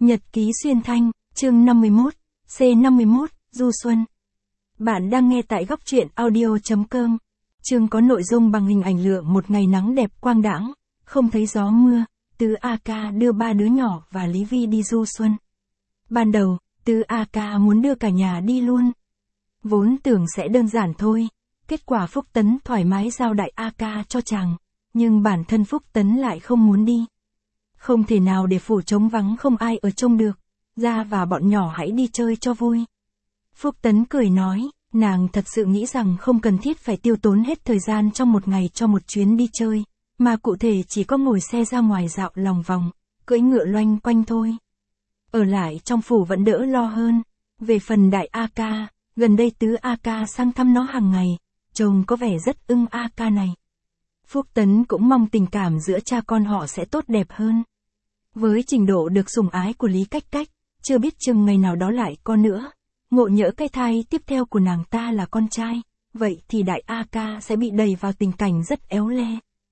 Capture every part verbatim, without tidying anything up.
Nhật ký xuyên thanh, chương năm mươi mốt, C năm mươi mốt, Du Xuân. Bạn đang nghe tại góc truyện audio.com. Chương có nội dung bằng hình ảnh lựa một ngày nắng đẹp quang đãng, không thấy gió mưa, Tứ a ca đưa ba đứa nhỏ và Lý Vi đi du xuân. Ban đầu, Tứ a ca muốn đưa cả nhà đi luôn. Vốn tưởng sẽ đơn giản thôi, kết quả Phúc Tấn thoải mái giao Đại a ca cho chàng, nhưng bản thân Phúc Tấn lại không muốn đi. Không thể nào để phủ trống vắng không ai ở trông được, ra và bọn nhỏ hãy đi chơi cho vui. Phúc Tấn cười nói, nàng thật sự nghĩ rằng không cần thiết phải tiêu tốn hết thời gian trong một ngày cho một chuyến đi chơi, mà cụ thể chỉ có ngồi xe ra ngoài dạo lòng vòng, cưỡi ngựa loanh quanh thôi. Ở lại trong phủ vẫn đỡ lo hơn. Về phần Đại a ca, gần đây Tứ a ca sang thăm nó hàng ngày, trông có vẻ rất ưng a ca này. Phúc Tấn cũng mong tình cảm giữa cha con họ sẽ tốt đẹp hơn. Với trình độ được sủng ái của Lý Cách Cách, chưa biết chừng ngày nào đó lại có nữa. Ngộ nhỡ cái thai tiếp theo của nàng ta là con trai, vậy thì Đại a ca sẽ bị đẩy vào tình cảnh rất éo le.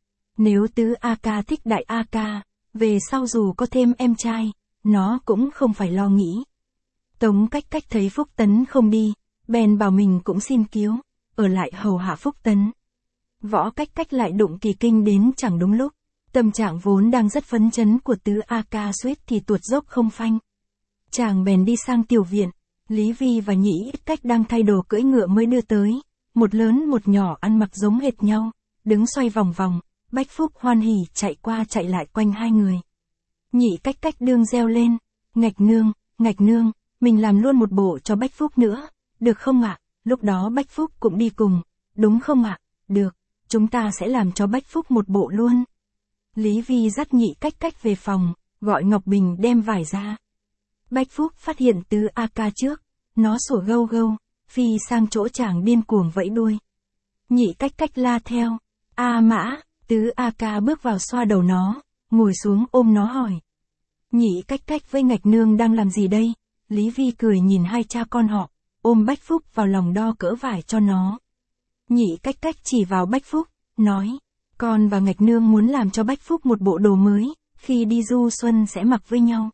Nếu Tứ a ca thích Đại a ca, về sau dù có thêm em trai, nó cũng không phải lo nghĩ. Tống Cách Cách thấy Phúc Tấn không đi, bèn bảo mình cũng xin cứu, ở lại hầu hạ Phúc Tấn. Võ Cách Cách lại đụng kỳ kinh đến chẳng đúng lúc. Tâm trạng vốn đang rất phấn chấn của Tứ a ca suýt thì tuột dốc không phanh. Chàng bèn đi sang tiểu viện, Lý Vi và Nhĩ Cách đang thay đồ cưỡi ngựa mới đưa tới, một lớn một nhỏ ăn mặc giống hệt nhau, đứng xoay vòng vòng, Bách Phúc hoan hỉ chạy qua chạy lại quanh hai người. Nhĩ Cách Cách đương reo lên, Ngạch nương, Ngạch nương, mình làm luôn một bộ cho Bách Phúc nữa, được không ạ? Lúc đó Bách Phúc cũng đi cùng, đúng không ạ? Được, chúng ta sẽ làm cho Bách Phúc một bộ luôn. Lý Vi dắt Nhĩ Cách Cách về phòng, gọi Ngọc Bình đem vải ra. Bách Phúc phát hiện Tứ a ca trước, nó sủa gâu gâu, phi sang chỗ chàng điên cuồng vẫy đuôi. Nhĩ Cách Cách la theo, a mã, Tứ a ca bước vào xoa đầu nó, ngồi xuống ôm nó hỏi. Nhĩ Cách Cách với Ngạch nương đang làm gì đây? Lý Vi cười nhìn hai cha con họ, ôm Bách Phúc vào lòng đo cỡ vải cho nó. Nhĩ Cách Cách chỉ vào Bách Phúc, nói. Con và Ngạch nương muốn làm cho Bách Phúc một bộ đồ mới, khi đi du xuân sẽ mặc với nhau.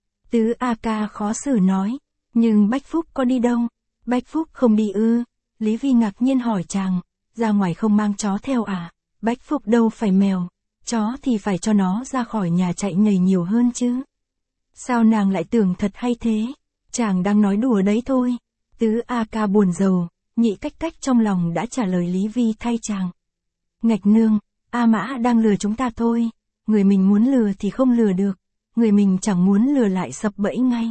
Tứ a ca khó xử nói, nhưng Bách Phúc có đi đâu? Bách Phúc không đi ư? Lý Vi ngạc nhiên hỏi chàng, ra ngoài không mang chó theo à? Bách Phúc đâu phải mèo, chó thì phải cho nó ra khỏi nhà chạy nhảy nhiều hơn chứ. Sao nàng lại tưởng thật hay thế? Chàng đang nói đùa đấy thôi. Tứ a ca buồn rầu, Nhĩ Cách Cách trong lòng đã trả lời Lý Vi thay chàng. Ngạch nương, A Mã đang lừa chúng ta thôi, người mình muốn lừa thì không lừa được, người mình chẳng muốn lừa lại sập bẫy ngay.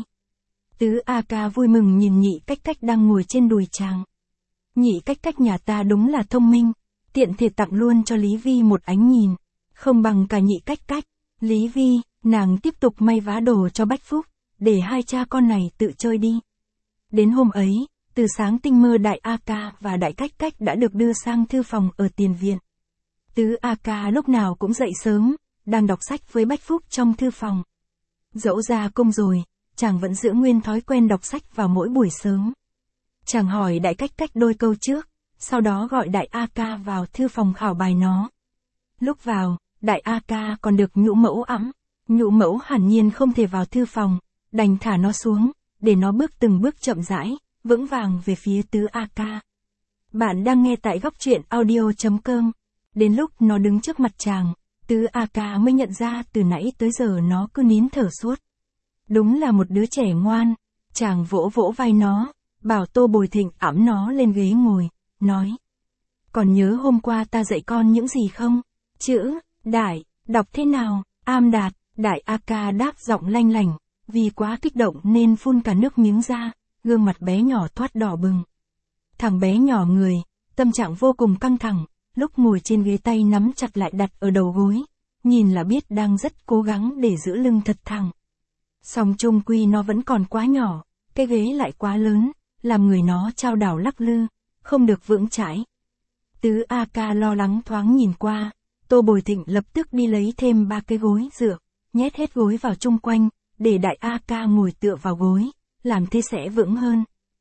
Tứ a ca vui mừng nhìn Nhĩ Cách Cách đang ngồi trên đùi chàng. Nhĩ Cách Cách nhà ta đúng là thông minh, tiện thể tặng luôn cho Lý Vi một ánh nhìn, không bằng cả Nhĩ Cách Cách. Lý Vi, nàng tiếp tục may vá đồ cho Bách Phúc, để hai cha con này tự chơi đi. Đến hôm ấy, từ sáng tinh mơ Đại a ca và Đại Cách Cách đã được đưa sang thư phòng ở tiền viện. Tứ a ca lúc nào cũng dậy sớm, đang đọc sách với Bách Phúc trong thư phòng. Dẫu ra cung rồi, chàng vẫn giữ nguyên thói quen đọc sách vào mỗi buổi sớm. Chàng hỏi Đại Cách Cách đôi câu trước, sau đó gọi Đại a ca vào thư phòng khảo bài nó. Lúc vào, Đại a ca còn được Nhũ Mẫu ẵm. Nhũ Mẫu hẳn nhiên không thể vào thư phòng, đành thả nó xuống, để nó bước từng bước chậm rãi, vững vàng về phía Tứ a ca. Bạn đang nghe tại góc truyện audio.com. Đến lúc nó đứng trước mặt chàng, Tứ a ca mới nhận ra từ nãy tới giờ nó cứ nín thở suốt. Đúng là một đứa trẻ ngoan. Chàng vỗ vỗ vai nó, bảo Tô Bồi Thịnh ẵm nó lên ghế ngồi, nói. Còn nhớ hôm qua ta dạy con những gì không? Chữ, đại, đọc thế nào? Am đạt. Đại a ca đáp giọng lanh lảnh, vì quá kích động nên phun cả nước miếng ra, gương mặt bé nhỏ thoát đỏ bừng. Thằng bé nhỏ người, tâm trạng vô cùng căng thẳng. Lúc ngồi trên ghế tay nắm chặt lại đặt ở đầu gối, nhìn là biết đang rất cố gắng để giữ lưng thật thẳng. Song chung quy nó vẫn còn quá nhỏ, cái ghế lại quá lớn, làm người nó chao đảo lắc lư, không được vững chãi. Tứ a ca lo lắng thoáng nhìn qua, Tô Bồi Thịnh lập tức đi lấy thêm ba cái gối dựa, nhét hết gối vào chung quanh, để Đại a ca ngồi tựa vào gối, làm thế sẽ vững hơn.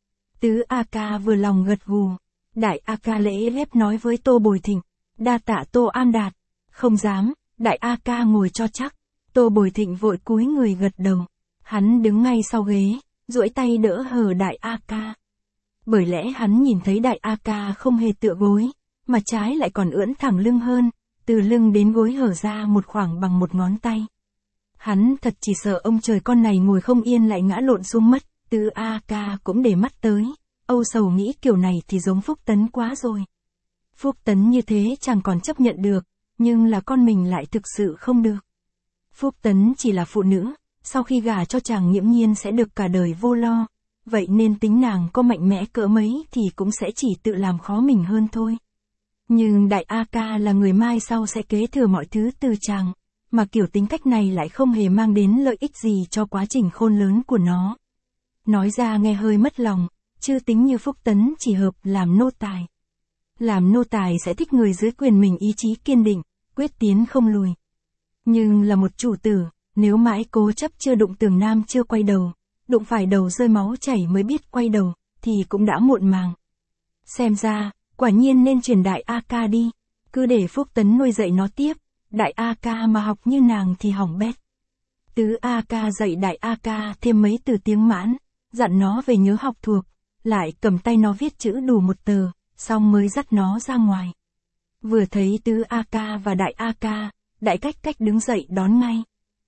Tứ a ca vừa lòng gật gù. Đại a ca lễ phép nói với Tô Bồi Thịnh, đa tạ Tô Am Đạt. Không dám, Đại a ca ngồi cho chắc. Tô Bồi Thịnh vội cúi người gật đầu. Hắn đứng ngay sau ghế, duỗi tay đỡ hờ đại A ca. Bởi lẽ hắn nhìn thấy đại A ca không hề tựa gối, mà trái lại còn ưỡn thẳng lưng hơn, từ lưng đến gối hở ra một khoảng bằng một ngón tay. Hắn thật chỉ sợ ông trời con này ngồi không yên lại ngã lộn xuống mất, Tứ A ca cũng để mắt tới, âu sầu nghĩ kiểu này thì giống Phúc Tấn quá rồi. Phúc Tấn như thế chẳng còn chấp nhận được, nhưng là con mình lại thực sự không được. Phúc Tấn chỉ là phụ nữ, sau khi gả cho chàng nghiễm nhiên sẽ được cả đời vô lo, vậy nên tính nàng có mạnh mẽ cỡ mấy thì cũng sẽ chỉ tự làm khó mình hơn thôi. Nhưng đại A ca là người mai sau sẽ kế thừa mọi thứ từ chàng, mà kiểu tính cách này lại không hề mang đến lợi ích gì cho quá trình khôn lớn của nó. Nói ra nghe hơi mất lòng, chứ tính như Phúc Tấn chỉ hợp làm nô tài. Làm nô tài sẽ thích người dưới quyền mình ý chí kiên định, quyết tiến không lùi. Nhưng là một chủ tử, nếu mãi cố chấp chưa đụng tường nam chưa quay đầu, đụng phải đầu rơi máu chảy mới biết quay đầu, thì cũng đã muộn màng. Xem ra, quả nhiên nên truyền đại A ca đi, cứ để Phúc Tấn nuôi dạy nó tiếp, đại A ca mà học như nàng thì hỏng bét. Tứ A ca dạy đại A ca thêm mấy từ tiếng Mãn, dặn nó về nhớ học thuộc, lại cầm tay nó viết chữ đủ một tờ, xong mới dắt nó ra ngoài. Vừa thấy Tứ A ca và đại A ca, đại cách cách đứng dậy đón ngay.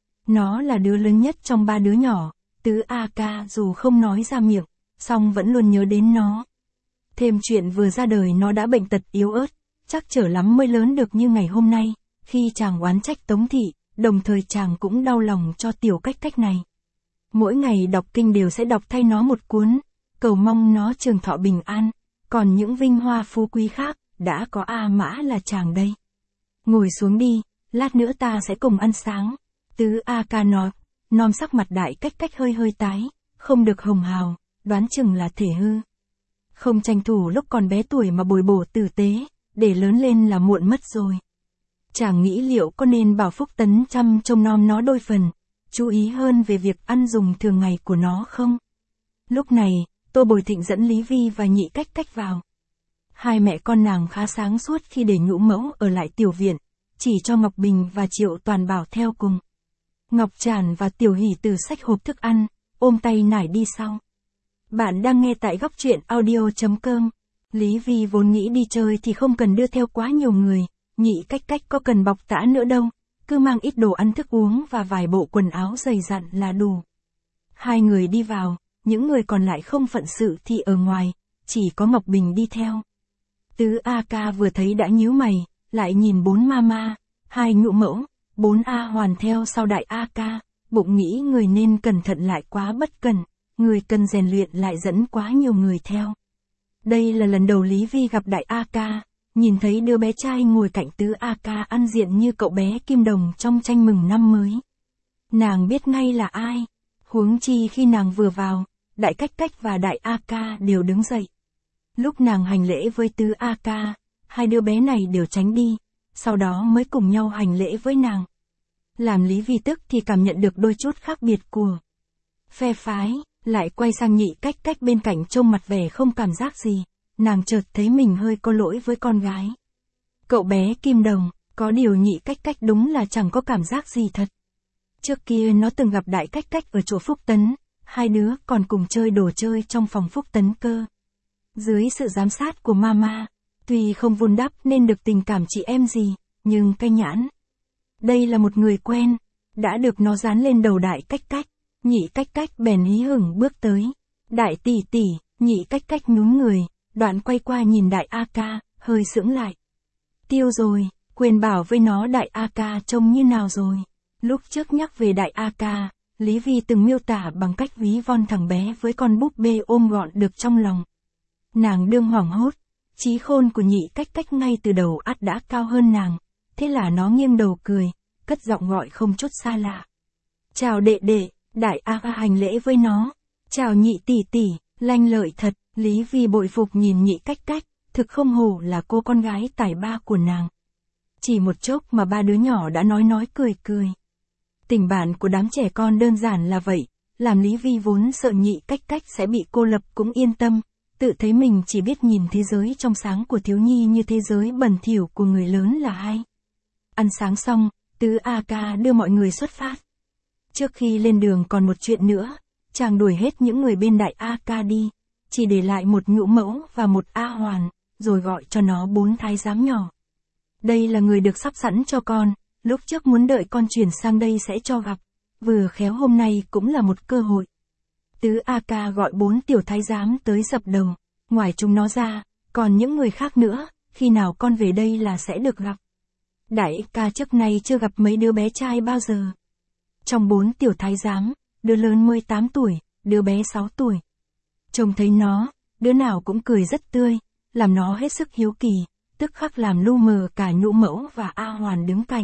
Nó là đứa lớn nhất trong ba đứa nhỏ, Tứ A ca dù không nói ra miệng, song vẫn luôn nhớ đến nó. Thêm chuyện vừa ra đời nó đã bệnh tật yếu ớt, chắc trở lắm mới lớn được như ngày hôm nay, khi chàng oán trách Tống thị, đồng thời chàng cũng đau lòng cho tiểu cách cách này. Mỗi ngày đọc kinh đều sẽ đọc thay nó một cuốn, cầu mong nó trường thọ bình an, còn những vinh hoa phú quý khác, đã có A Mã là chàng đây. Ngồi xuống đi, lát nữa ta sẽ cùng ăn sáng. Tứ A ca nói, nom sắc mặt đại cách cách hơi hơi tái, không được hồng hào, đoán chừng là thể hư. Không tranh thủ lúc còn bé tuổi mà bồi bổ tử tế, để lớn lên là muộn mất rồi. Chàng nghĩ liệu có nên bảo Phúc Tấn chăm trông nom nó đôi phần, chú ý hơn về việc ăn dùng thường ngày của nó không? Lúc này, Tô Bồi Thịnh dẫn Lý Vi và Nhị Cách Cách vào. Hai mẹ con nàng khá sáng suốt khi để Nhũ Mẫu ở lại tiểu viện, chỉ cho Ngọc Bình và Triệu Toàn Bảo theo cùng. Ngọc Trản và Tiểu Hỷ từ xách hộp thức ăn, ôm tay nải đi sau. Bạn đang nghe tại góc truyện audio chấm com. Lý Vi vốn nghĩ đi chơi thì không cần đưa theo quá nhiều người, Nhị Cách Cách có cần bọc tã nữa đâu, cứ mang ít đồ ăn thức uống và vài bộ quần áo dày dặn là đủ. Hai người đi vào, những người còn lại không phận sự thì ở ngoài, chỉ có Ngọc Bình đi theo. Tứ A ca vừa thấy đã nhíu mày, lại nhìn bốn mama, hai Nhũ Mẫu, bốn A hoàn theo sau đại A ca, bụng nghĩ người nên cẩn thận lại quá bất cẩn, người cần rèn luyện lại dẫn quá nhiều người theo. Đây là lần đầu Lý Vi gặp đại A ca, nhìn thấy đứa bé trai ngồi cạnh Tứ A ca ăn diện như cậu bé Kim Đồng trong tranh mừng năm mới. Nàng biết ngay là ai, huống chi khi nàng vừa vào, đại Cách Cách và đại A ca đều đứng dậy. Lúc nàng hành lễ với Tứ A ca, hai đứa bé này đều tránh đi, sau đó mới cùng nhau hành lễ với nàng. Làm Lý Vi tức thì cảm nhận được đôi chút khác biệt của phe phái, lại quay sang Nhị Cách Cách bên cạnh trông mặt vẻ không cảm giác gì, nàng chợt thấy mình hơi có lỗi với con gái. Cậu bé Kim Đồng, có điều Nhị Cách Cách đúng là chẳng có cảm giác gì thật. Trước kia nó từng gặp đại Cách Cách ở chỗ Phúc Tấn, hai đứa còn cùng chơi đồ chơi trong phòng Phúc Tấn cơ. Dưới sự giám sát của mama, tuy không vun đắp nên được tình cảm chị em gì, nhưng cái nhãn. Đây là một người quen, đã được nó dán lên đầu đại Cách Cách, Nhị Cách Cách bèn hí hửng bước tới. Đại tỷ tỷ, Nhị Cách Cách nhún người, đoạn quay qua nhìn đại A ca, hơi sững lại. Tiêu rồi, quên bảo với nó đại A ca trông như nào rồi. Lúc trước nhắc về đại A ca, Lý Vi từng miêu tả bằng cách ví von thằng bé với con búp bê ôm gọn được trong lòng. Nàng đương hoảng hốt, trí khôn của Nhị Cách Cách ngay từ đầu ắt đã cao hơn nàng, thế là nó nghiêng đầu cười, cất giọng gọi không chút xa lạ. Chào đệ đệ, đại A ca hành lễ với nó. Chào Nhị tỷ tỷ, lanh lợi thật. Lý Vi bội phục nhìn Nhị Cách Cách, thực không hổ là cô con gái tài ba của nàng. Chỉ một chốc mà ba đứa nhỏ đã nói nói cười cười. Tình bạn của đám trẻ con đơn giản là vậy, làm Lý Vi vốn sợ Nhị Cách Cách sẽ bị cô lập cũng yên tâm, tự thấy mình chỉ biết nhìn thế giới trong sáng của thiếu nhi như thế giới bẩn thỉu của người lớn là hay. Ăn sáng xong, Tứ A ca đưa mọi người xuất phát. Trước khi lên đường còn một chuyện nữa, chàng đuổi hết những người bên Đại A Ca đi, chỉ để lại một Nhũ Mẫu và một A Hoàn, rồi gọi cho nó bốn thái giám nhỏ. Đây là người được sắp sẵn cho con, lúc trước muốn đợi con chuyển sang đây sẽ cho gặp, vừa khéo hôm nay cũng là một cơ hội. Tứ A Ca gọi bốn tiểu thái giám tới dập đầu, ngoài chúng nó ra, còn những người khác nữa, khi nào con về đây là sẽ được gặp. Đại ca trước nay chưa gặp mấy đứa bé trai bao giờ. Trong bốn tiểu thái giám, đứa lớn mười tám tuổi, đứa bé sáu tuổi. Trông thấy nó, đứa nào cũng cười rất tươi, làm nó hết sức hiếu kỳ, tức khắc làm lu mờ cả Nhũ Mẫu và A Hoàn đứng cạnh.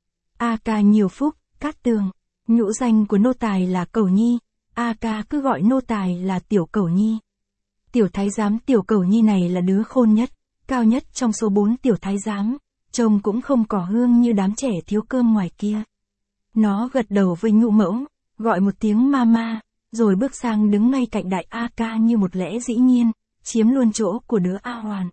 A Ca nhiều phúc, Cát Tường, nhũ danh của nô tài là Cẩu Nhi, A Ca cứ gọi nô tài là Tiểu Cẩu Nhi. Tiểu thái giám Tiểu Cẩu Nhi này là đứa khôn nhất, cao nhất trong số bốn tiểu thái giám, trông cũng không cỏ hương như đám trẻ thiếu cơm ngoài kia. Nó gật đầu với Nhũ Mẫu, gọi một tiếng mama, rồi bước sang đứng ngay cạnh Đại A Ca như một lẽ dĩ nhiên, chiếm luôn chỗ của đứa A Hoàn.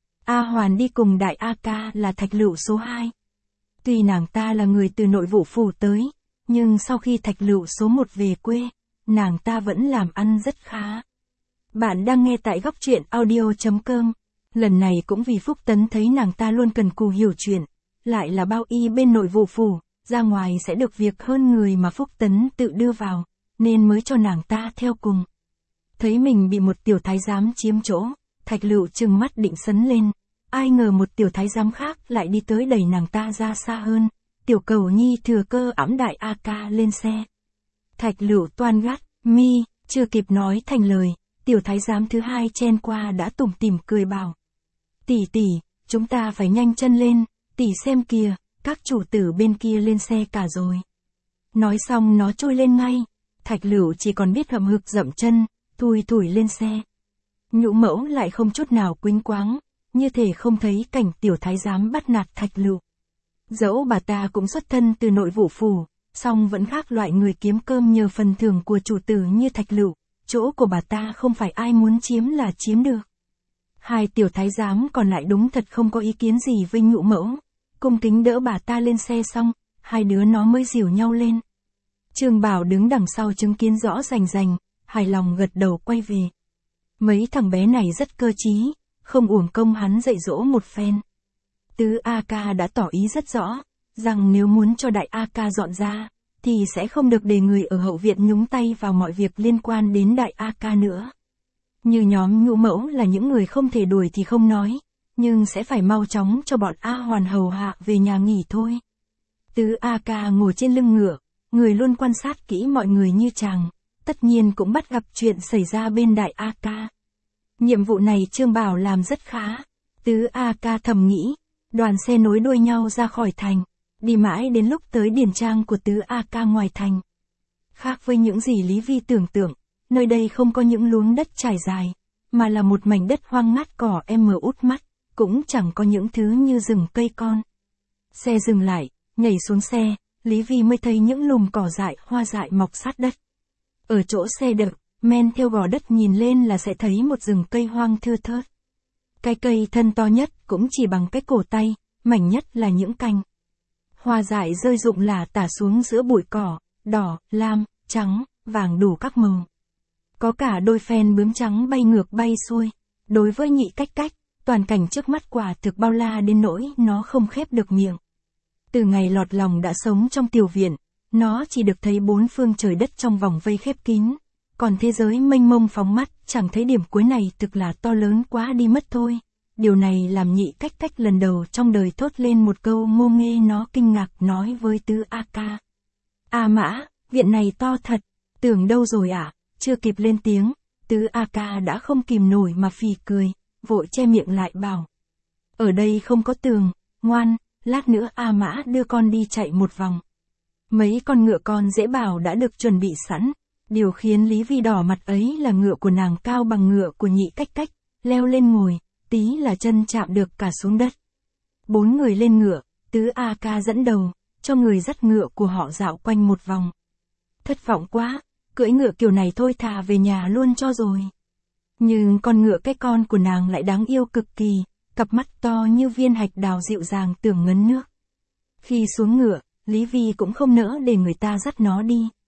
A Hoàn đi cùng Đại A Ca là Thạch Lựu số hai. Tuy nàng ta là người từ nội vụ phủ tới, nhưng sau khi Thạch Lựu số một về quê, nàng ta vẫn làm ăn rất khá. Bạn đang nghe tại góc truyện audio chấm com. Lần này cũng vì Phúc Tấn thấy nàng ta luôn cần cù hiểu chuyện, lại là bao y bên nội vụ phủ, ra ngoài sẽ được việc hơn người mà Phúc Tấn tự đưa vào, nên mới cho nàng ta theo cùng. Thấy mình bị một tiểu thái giám chiếm chỗ, Thạch Lựu trừng mắt định sấn lên, ai ngờ một tiểu thái giám khác lại đi tới đẩy nàng ta ra xa hơn. Tiểu Cẩu Nhi thừa cơ ẵm Đại A Ca lên xe. Thạch Lựu toan gắt, mi, chưa kịp nói thành lời, tiểu thái giám thứ hai chen qua đã tủm tỉm cười bảo. Tỷ tỷ, chúng ta phải nhanh chân lên, tỷ xem kìa, các chủ tử bên kia lên xe cả rồi. Nói xong nó trôi lên ngay, Thạch Lựu chỉ còn biết hậm hực dậm chân, thui thủi lên xe. Nhũ Mẫu lại không chút nào quýnh quáng, như thể không thấy cảnh tiểu thái giám bắt nạt Thạch Lựu. Dẫu bà ta cũng xuất thân từ nội vụ phủ, song vẫn khác loại người kiếm cơm nhờ phần thưởng của chủ tử như Thạch Lựu, chỗ của bà ta không phải ai muốn chiếm là chiếm được. Hai tiểu thái giám còn lại đúng thật không có ý kiến gì với Nhũ Mẫu, cung kính đỡ bà ta lên xe xong, hai đứa nó mới dìu nhau lên. Trương Bảo đứng đằng sau chứng kiến rõ rành rành, hài lòng gật đầu quay về. Mấy thằng bé này rất cơ trí, không uổng công hắn dạy dỗ một phen. Tứ A Ca đã tỏ ý rất rõ, rằng nếu muốn cho Đại A Ca dọn ra, thì sẽ không được để người ở hậu viện nhúng tay vào mọi việc liên quan đến Đại A Ca nữa. Như nhóm Nhũ Mẫu là những người không thể đuổi thì không nói, nhưng sẽ phải mau chóng cho bọn A Hoàn hầu hạ về nhà nghỉ thôi. Tứ A Ca ngồi trên lưng ngựa, người luôn quan sát kỹ mọi người như chàng, tất nhiên cũng bắt gặp chuyện xảy ra bên Đại A Ca. Nhiệm vụ này Trương Bảo làm rất khá, Tứ A Ca thầm nghĩ, đoàn xe nối đuôi nhau ra khỏi thành, đi mãi đến lúc tới điền trang của Tứ A Ca ngoài thành. Khác với những gì Lý Vi tưởng tượng, nơi đây không có những luống đất trải dài, mà là một mảnh đất hoang ngát cỏ em mờ út mắt, cũng chẳng có những thứ như rừng cây con. Xe dừng lại, nhảy xuống xe, Lý Vi mới thấy những lùm cỏ dại hoa dại mọc sát đất. Ở chỗ xe đậu, men theo gò đất nhìn lên là sẽ thấy một rừng cây hoang thưa thớt. Cái cây thân to nhất cũng chỉ bằng cái cổ tay, mảnh nhất là những cành. Hoa dại rơi rụng lả tả xuống giữa bụi cỏ, đỏ, lam, trắng, vàng đủ các màu. Có cả đôi phen bướm trắng bay ngược bay xuôi. Đối với Nhị Cách Cách, toàn cảnh trước mắt quả thực bao la đến nỗi nó không khép được miệng. Từ ngày lọt lòng đã sống trong tiểu viện, nó chỉ được thấy bốn phương trời đất trong vòng vây khép kín. Còn thế giới mênh mông phóng mắt, chẳng thấy điểm cuối này thực là to lớn quá đi mất thôi. Điều này làm Nhị Cách Cách lần đầu trong đời thốt lên một câu ngô nghê, nó kinh ngạc nói với Tứ A Ca. A Mã, viện này to thật, tưởng đâu rồi ạ? À? Chưa kịp lên tiếng, Tứ A Ca đã không kìm nổi mà phì cười, vội che miệng lại bảo. Ở đây không có tường, ngoan, lát nữa A Mã đưa con đi chạy một vòng. Mấy con ngựa con dễ bảo đã được chuẩn bị sẵn, điều khiến Lý Vi đỏ mặt ấy là ngựa của nàng cao bằng ngựa của Nhị Cách Cách, leo lên ngồi, tí là chân chạm được cả xuống đất. Bốn người lên ngựa, Tứ A Ca dẫn đầu, cho người dắt ngựa của họ dạo quanh một vòng. Thất vọng quá, cưỡi ngựa kiểu này thôi thà về nhà luôn cho rồi. Nhưng con ngựa cái con của nàng lại đáng yêu cực kỳ, cặp mắt to như viên hạch đào dịu dàng tưởng ngấn nước. Khi xuống ngựa, Lý Vi cũng không nỡ để người ta dắt nó đi,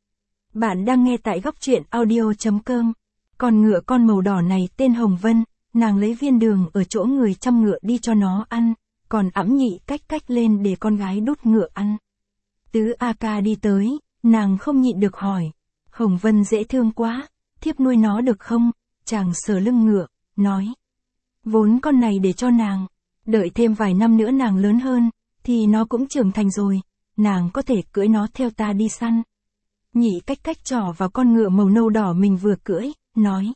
Bạn đang nghe tại góc truyện audio.com. Con ngựa con màu đỏ này tên Hồng Vân, nàng lấy viên đường ở chỗ người chăm ngựa đi cho nó ăn, còn ẵm Nhị Cách Cách lên để con gái đút ngựa ăn. Tứ A Ca đi tới, nàng không nhịn được hỏi, Hồng Vân dễ thương quá, thiếp nuôi nó được không? Chàng sờ lưng ngựa, nói, vốn con này để cho nàng, đợi thêm vài năm nữa nàng lớn hơn, thì nó cũng trưởng thành rồi, nàng có thể cưỡi nó theo ta đi săn. Nhị Cách Cách trỏ vào con ngựa màu nâu đỏ mình vừa cưỡi, nói,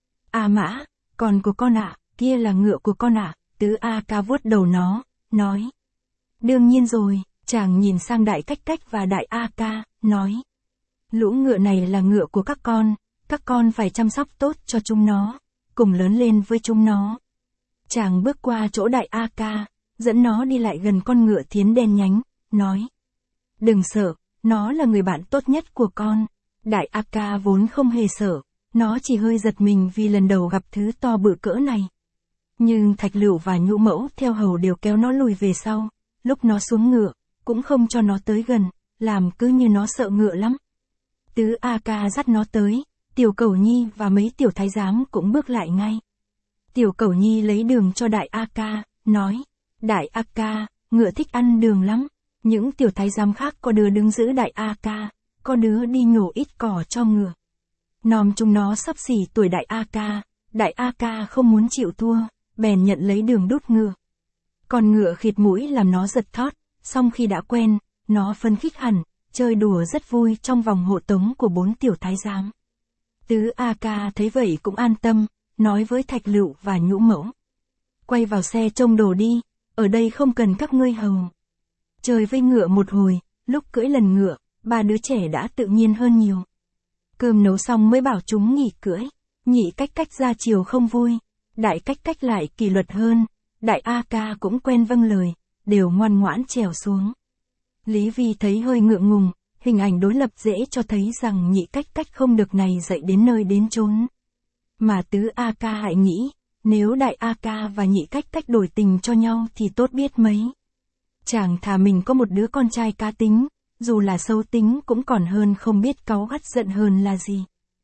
A Mã, con của con ạ, kia là ngựa của con ạ. Tứ A Ca vuốt đầu nó, nói, đương nhiên rồi. Chàng nhìn sang Đại Cách Cách và Đại A Ca, nói, lũ ngựa này là ngựa của các con, các con phải chăm sóc tốt cho chúng nó, cùng lớn lên với chúng nó. Chàng bước qua chỗ Đại A Ca, dẫn nó đi lại gần con ngựa thiến đen nhánh, nói, đừng sợ, nó là người bạn tốt nhất của con. Đại A Ca vốn không hề sợ, nó chỉ hơi giật mình vì lần đầu gặp thứ to bự cỡ này. Nhưng Thạch Lựu và Nhũ Mẫu theo hầu đều kéo nó lùi về sau, lúc nó xuống ngựa, cũng không cho nó tới gần, làm cứ như nó sợ ngựa lắm. Tứ A Ca dắt nó tới, Tiểu Cẩu Nhi và mấy tiểu thái giám cũng bước lại ngay. Tiểu Cẩu Nhi lấy đường cho Đại A Ca, nói, Đại A Ca, ngựa thích ăn đường lắm. Những tiểu thái giám khác có đứa đứng giữ Đại A Ca, có đứa đi nhổ ít cỏ cho ngựa. Nòm chúng nó xấp xỉ tuổi Đại A Ca, Đại A Ca không muốn chịu thua, bèn nhận lấy đường đút ngựa. Còn ngựa khịt mũi làm nó giật thót, xong khi đã quen, nó phấn khích hẳn, chơi đùa rất vui trong vòng hộ tống của bốn tiểu thái giám. Tứ A Ca thấy vậy cũng an tâm, nói với Thạch Lựu và Nhũ Mẫu, quay vào xe trông đồ đi, ở đây không cần các ngươi hầu. Chơi với ngựa một hồi, lúc cưỡi lần ngựa, ba đứa trẻ đã tự nhiên hơn nhiều. Cơm nấu xong mới bảo chúng nghỉ cưỡi. Nhị Cách Cách ra chiều không vui, Đại Cách Cách lại kỷ luật hơn, Đại A Ca cũng quen vâng lời, đều ngoan ngoãn trèo xuống. Lý Vi thấy hơi ngượng ngùng, hình ảnh đối lập dễ cho thấy rằng Nhị Cách Cách không được này dạy đến nơi đến chốn. Mà Tứ A Ca hãy nghĩ, nếu Đại A Ca và Nhị Cách Cách đổi tình cho nhau thì tốt biết mấy. Chàng thà mình có một đứa con trai cá tính, dù là xấu tính cũng còn hơn không biết cáu gắt giận hờn là gì.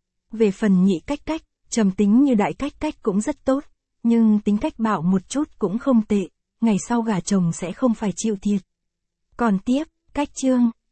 Về phần Nhị Cách Cách, trầm tính như Đại Cách Cách cũng rất tốt, nhưng tính cách bạo một chút cũng không tệ, ngày sau gả chồng sẽ không phải chịu thiệt. Còn tiếp, cách chương